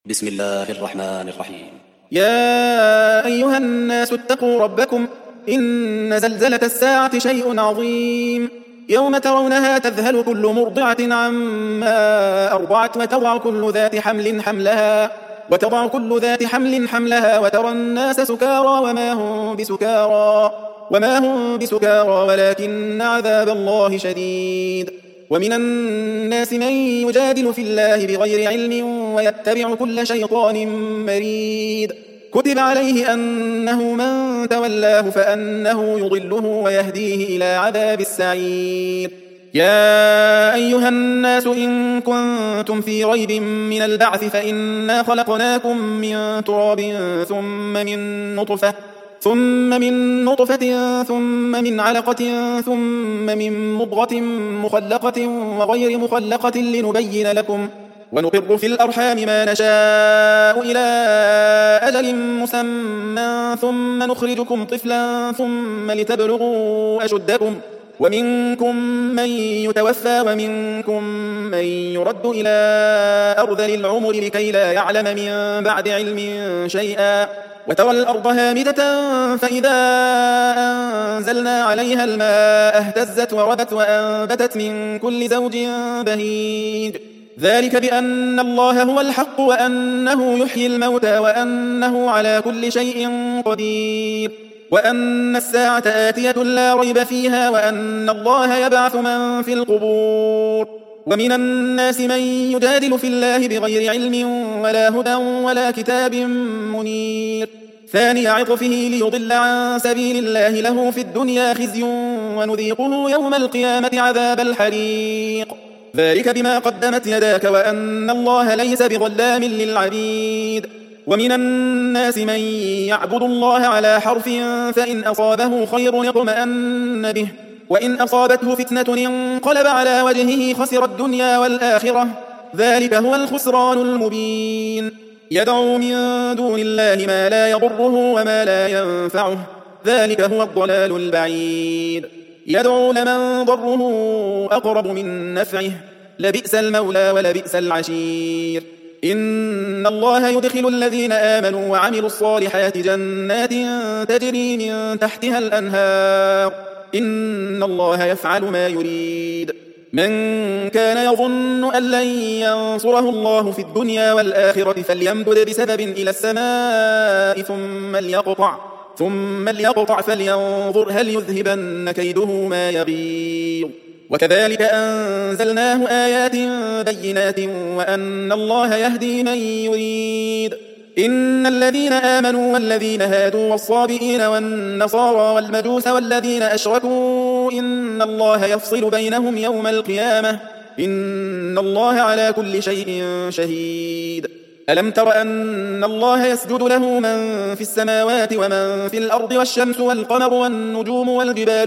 بسم الله الرحمن الرحيم. يا أيها الناس اتقوا ربكم إن زلزلة الساعة شيء عظيم يوم ترونها تذهل كل مرضعة عما أرضعت وتضع كل ذات حمل حملها وترى الناس سكارى وما هم بسكارى ولكن عذاب الله شديد. ومن الناس من يجادل في الله بغير علم ويتبع كل شيطان مريد كتب عليه أنه من تولاه فأنه يضله ويهديه إلى عذاب السعير. يا أيها الناس إن كنتم في ريب من البعث فإنا خلقناكم من تراب ثم من نطفة ثم من علقة ثم من مضغة مخلقة وغير مخلقة لنبين لكم ونقر في الأرحام ما نشاء إلى أجل مسمى ثم نخرجكم طفلا ثم لتبلغوا أشدكم ومنكم من يتوفى ومنكم من يرد إلى أرذل العمر لكي لا يعلم من بعد علم شيئا وترى الأرض هامدة فإذا أنزلنا عليها الماء اهتزت وربت وأنبتت من كل زوج بهيج ذلك بأن الله هو الحق وأنه يحيي الموتى وأنه على كل شيء قدير وأن الساعة آتية لا ريب فيها وأن الله يبعث من في القبور. ومن الناس من يجادل في الله بغير علم ولا هدى ولا كتاب منير ثاني عطفه ليضل عن سبيل الله له في الدنيا خزي ونذيقه يوم القيامة عذاب الحريق ذلك بما قدمت يداك وأن الله ليس بظلام للعبيد. ومن الناس من يعبد الله على حرف فإن أصابه خير اطمأن به وإن أصابته فتنة انقلب على وجهه خسر الدنيا والآخرة ذلك هو الخسران المبين. يدعو من دون الله ما لا يضره وما لا ينفعه ذلك هو الضلال البعيد. يدعو لمن ضره أقرب من نفعه لبئس المولى ولبئس العشير. إن الله يدخل الذين آمنوا وعملوا الصالحات جنات تجري من تحتها الأنهار إن الله يفعل ما يريد. من كان يظن أن لن ينصره الله في الدنيا والآخرة فليمدد بسبب إلى السماء ثم ليقطع فلينظر هل يذهبن كيده ما يغيظ. وكذلك أنزلناه آيات بينات وأن الله يهدي من يريد. إن الذين آمنوا والذين هادوا والصابئين والنصارى والمجوس والذين أشركوا إن الله يفصل بينهم يوم القيامة إن الله على كل شيء شهيد. ألم تر أن الله يسجد له من في السماوات ومن في الأرض والشمس والقمر والنجوم والجبال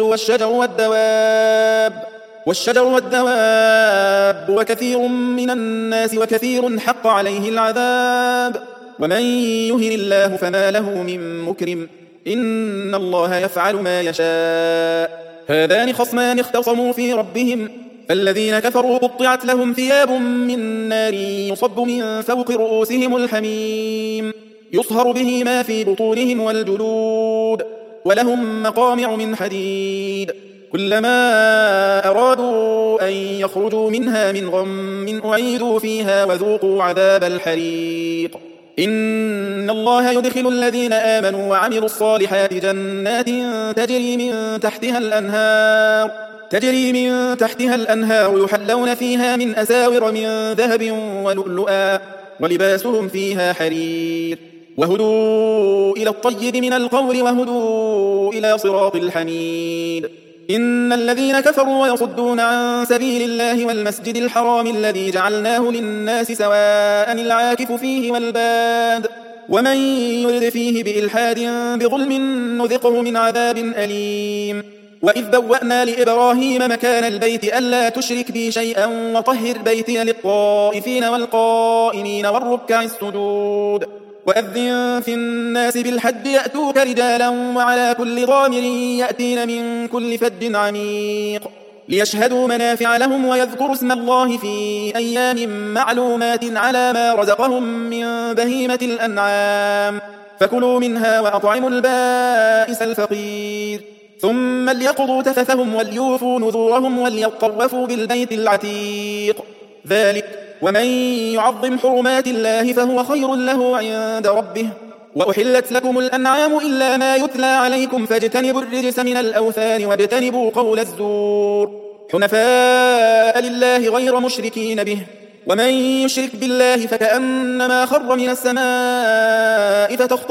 والشجر والدواب وكثير من الناس وكثير حق عليه العذاب ومن يهن الله فما له من مكرم إن الله يفعل ما يشاء. هذان خصمان اختصموا في ربهم فالذين كفروا قطعت لهم ثياب من نار يصب من فوق رؤوسهم الحميم يصهر به ما في بطونهم والجلود ولهم مقامع من حديد كلما أرادوا أن يخرجوا منها من غم أعيدوا فيها وذوقوا عذاب الحريق. إن الله يدخل الذين آمنوا وعملوا الصالحات جنات تجري من تحتها الأنهار يحلون فيها من أساور من ذهب ولؤلؤا ولباسهم فيها حرير وهدوا إلى الطيب من القول وهدوا إلى صراط الحميد. إن الذين كفروا ويصدون عن سبيل الله والمسجد الحرام الذي جعلناه للناس سواء العاكف فيه والباد ومن يرد فيه بإلحاد بظلم نذقه من عذاب أليم. وإذ بوأنا لإبراهيم مكان البيت ألا تشرك بي شيئا وطهر بيتي للطائفين والقائمين والركع السجود وأذن في الناس بالحج يأتوك رجالا وعلى كل ضامر يأتين من كل فج عميق ليشهدوا منافع لهم ويذكروا اسم الله في أيام معلومات على ما رزقهم من بهيمة الأنعام فكلوا منها وأطعموا البائس الفقير ثم ليقضوا تفثهم وليوفوا نذورهم وليطوفوا بالبيت العتيق ذلك ومن يعظم حرمات الله فهو خير له عند ربه وأحلت لكم الأنعام إلا ما يتلى عليكم فاجتنبوا الرجس من الأوثان واجتنبوا قول الزور حنفاء لله غير مشركين به ومن يشرك بالله فكأنما خر من السماء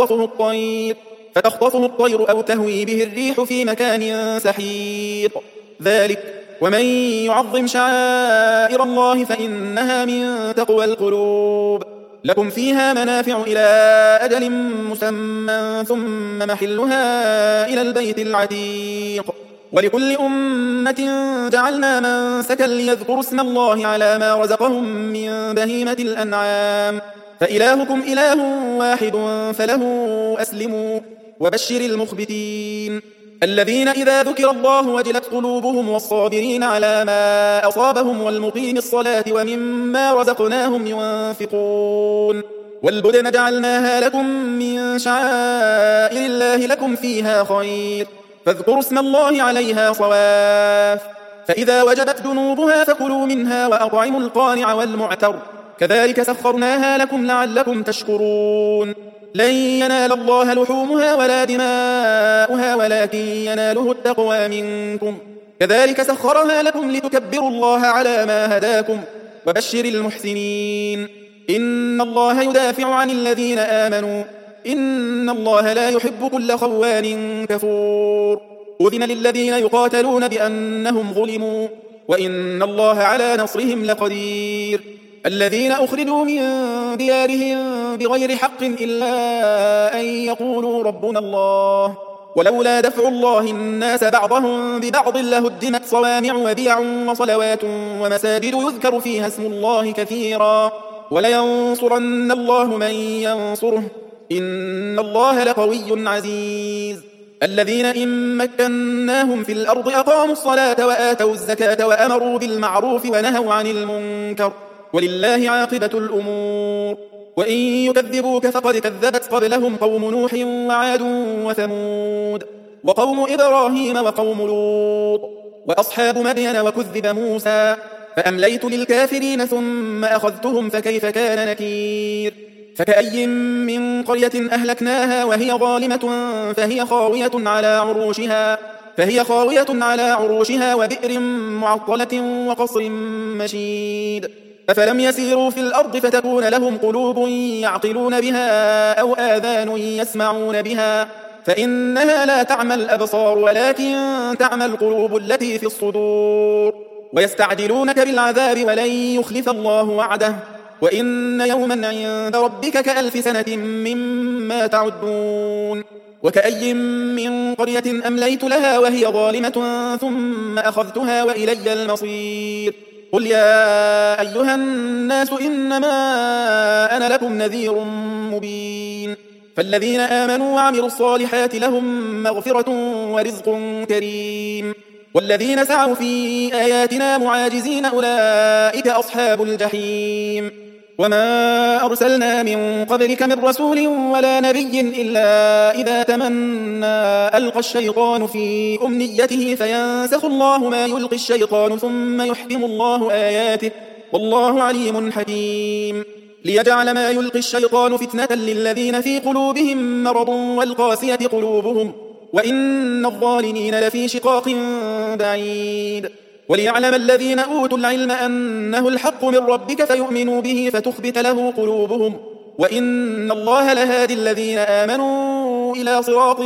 فتخطفه الطير أو تهوي به الريح في مكان سحيق ذلك ومن يعظم شعائر الله فإنها من تقوى القلوب لكم فيها منافع إلى أجل مسمى ثم محلها إلى البيت العتيق ولكل أمة جعلنا منسكا ليذكروا اسم الله على ما رزقهم من بهيمة الأنعام فإلهكم إله واحد فله أسلموا وبشر المخبتين الذين إذا ذكر الله وجلت قلوبهم والصابرين على ما أصابهم والمقيم الصلاة ومما رزقناهم ينفقون والبدن جعلناها لكم من شعائر الله لكم فيها خير فاذكروا اسم الله عليها صواف فإذا وجبت جنوبها فكلوا منها وأطعموا القانع والمعتر كذلك سخرناها لكم لعلكم تشكرون لن ينال الله لحومها ولا دماؤها ولكن يناله التقوى منكم كذلك سخرها لكم لتكبروا الله على ما هداكم وبشر المحسنين إن الله يدافع عن الذين آمنوا إن الله لا يحب كل خوان كفور أذن للذين يقاتلون بأنهم ظلموا وإن الله على نصرهم لقدير الذين أخرجوا من ديارهم بغير حق إلا أن يقولوا ربنا الله ولولا دفع الله الناس بعضهم ببعض لهدمت صوامع وبيع وصلوات ومساجد يذكر فيها اسم الله كثيرا ولينصرن الله من ينصره إن الله لقوي عزيز الذين إن مكناهم في الأرض أقاموا الصلاة وآتوا الزكاة وأمروا بالمعروف ونهوا عن المنكر ولله عاقبة الأمور وإن يكذبوك فقد كذبت قبلهم قوم نوح وعاد وثمود وقوم إبراهيم وقوم لوط وأصحاب مدين وكذب موسى فأمليت للكافرين ثم أخذتهم فكيف كان نكير فكأي من قرية أهلكناها وهي ظالمة فهي خاوية على عروشها وبئر معطلة وقصر مشيد أفلم يسيروا في الأرض فتكون لهم قلوب يعقلون بها أو آذان يسمعون بها فإنها لا تعمى الأبصار ولكن تعمى القلوب التي في الصدور ويستعجلونك بالعذاب ولن يخلف الله وعده وإن يوما عند ربك كألف سنة مما تعدون وكأي من قرية أمليت لها وهي ظالمة ثم أخذتها وإلي المصير قل يا أيها الناس إنما أنا لكم نذير مبين فالذين آمنوا وعملوا الصالحات لهم مغفرة ورزق كريم والذين سعوا في آياتنا معاجزين أولئك أصحاب الجحيم وما أرسلنا من قبلك من رسول ولا نبي إلا إذا تمنى ألقى الشيطان في أمنيته فينسخ الله ما يلقي الشيطان ثم يحكم الله آياته والله عليم حكيم ليجعل ما يلقي الشيطان فتنة للذين في قلوبهم مرض والقاسية قلوبهم وإن الظالمين لفي شقاق بعيد وليعلم الذين أوتوا العلم أنه الحق من ربك فيؤمنوا به فتخبت له قلوبهم وإن الله لهادي الذين آمنوا إلى صراط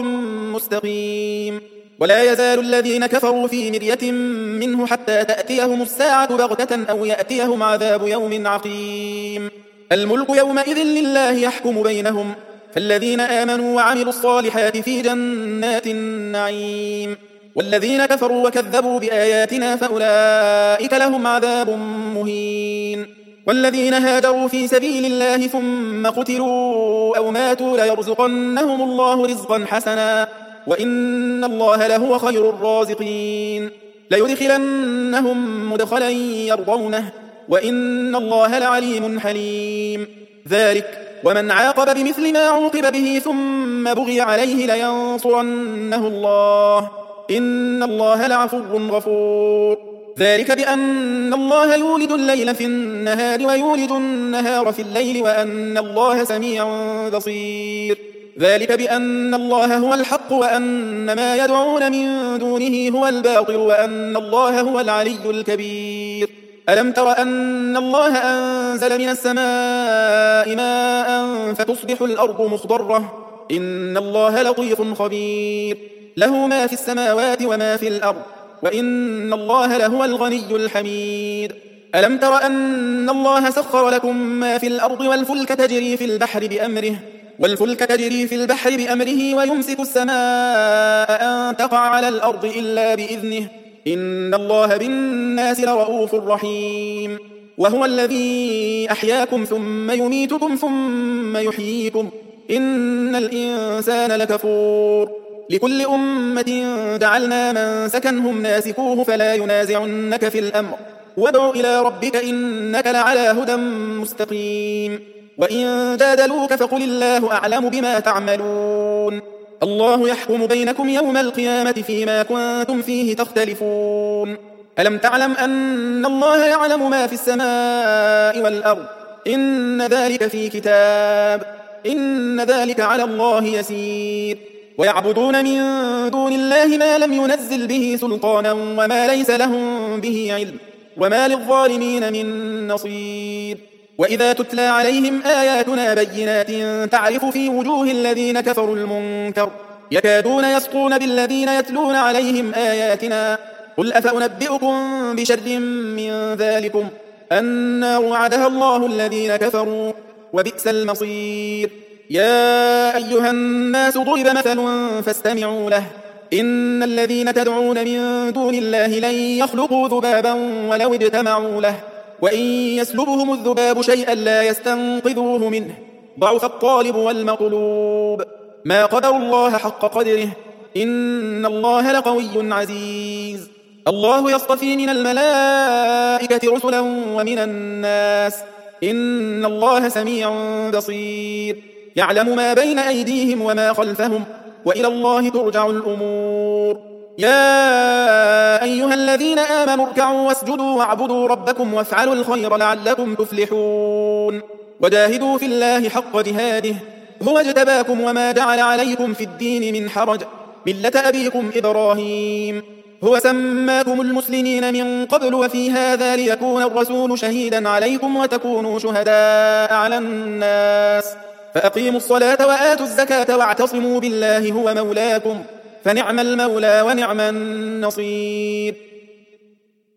مستقيم ولا يزال الذين كفروا في مرية منه حتى تأتيهم الساعة بغتة أو يأتيهم عذاب يوم عقيم الملك يومئذ لله يحكم بينهم فالذين آمنوا وعملوا الصالحات في جنات النعيم والذين كفروا وكذبوا بآياتنا فأولئك لهم عذاب مهين والذين هاجروا في سبيل الله ثم قتلوا أو ماتوا ليرزقنهم الله رزقا حسنا وإن الله لهو خير الرازقين ليدخلنهم مدخلا يرضونه وإن الله لعليم حليم. ذلك ومن عاقب بمثل ما عوقب به ثم بغي عليه لينصرنه الله إن الله لعفو غفور. ذلك بأن الله يولد الليل في النهار ويولد النهار في الليل وأن الله سميع بصير. ذلك بأن الله هو الحق وأن ما يدعون من دونه هو الباطل وأن الله هو العلي الكبير. ألم تر أن الله أنزل من السماء ماء فتصبح الأرض مخضرة إن الله لطيف خبير. له ما في السماوات وما في الأرض وإن الله لهو الغني الحميد. ألم تر أن الله سخر لكم ما في الأرض والفلك تجري في البحر بأمره ويمسك السماء أن تقع على الأرض إلا بإذنه إن الله بالناس لرؤوف رحيم. وهو الذي أحياكم ثم يميتكم ثم يحييكم إن الإنسان لكفور. لكل أمة جعلنا من سكنهم ناسكوه فلا ينازعنك في الأمر وادع إلى ربك إنك لعلى هدى مستقيم. وإن جادلوك فقل الله أعلم بما تعملون الله يحكم بينكم يوم القيامة فيما كنتم فيه تختلفون. ألم تعلم أن الله يعلم ما في السماء والأرض إن ذلك في كتاب إن ذلك على الله يسير. ويعبدون من دون الله ما لم ينزل به سلطانا وما ليس لهم به علم وما للظالمين من نصير. وإذا تتلى عليهم آياتنا بينات تعرف في وجوه الذين كفروا المنكر يكادون يسطون بالذين يتلون عليهم آياتنا قل أفأنبئكم بشر من ذلكم النار وعدها الله الذين كفروا وبئس المصير. يا أيها الناس ضرب مثل فاستمعوا له إن الذين تدعون من دون الله لن يخلقوا ذبابا ولو اجتمعوا له وإن يسلبهم الذباب شيئا لا يستنقذوه منه ضعف الطالب والمطلوب. ما قدر الله حق قدره إن الله لقوي عزيز. الله يصطفي من الملائكة رسلا ومن الناس إن الله سميع بصير. يعلم ما بين أيديهم وما خلفهم وإلى الله ترجع الأمور. يا أيها الذين آمنوا اركعوا واسجدوا واعبدوا ربكم وافعلوا الخير لعلكم تفلحون. وجاهدوا في الله حق جهاده هو اجتباكم وما جعل عليكم في الدين من حرج ملة أبيكم إبراهيم هو سماكم المسلمين من قبل وفي هذا ليكون الرسول شهيدا عليكم وتكونوا شهداء على الناس فأقيموا الصلاة وآتوا الزكاة واعتصموا بالله هو مولاكم فنعم المولى ونعم النصير.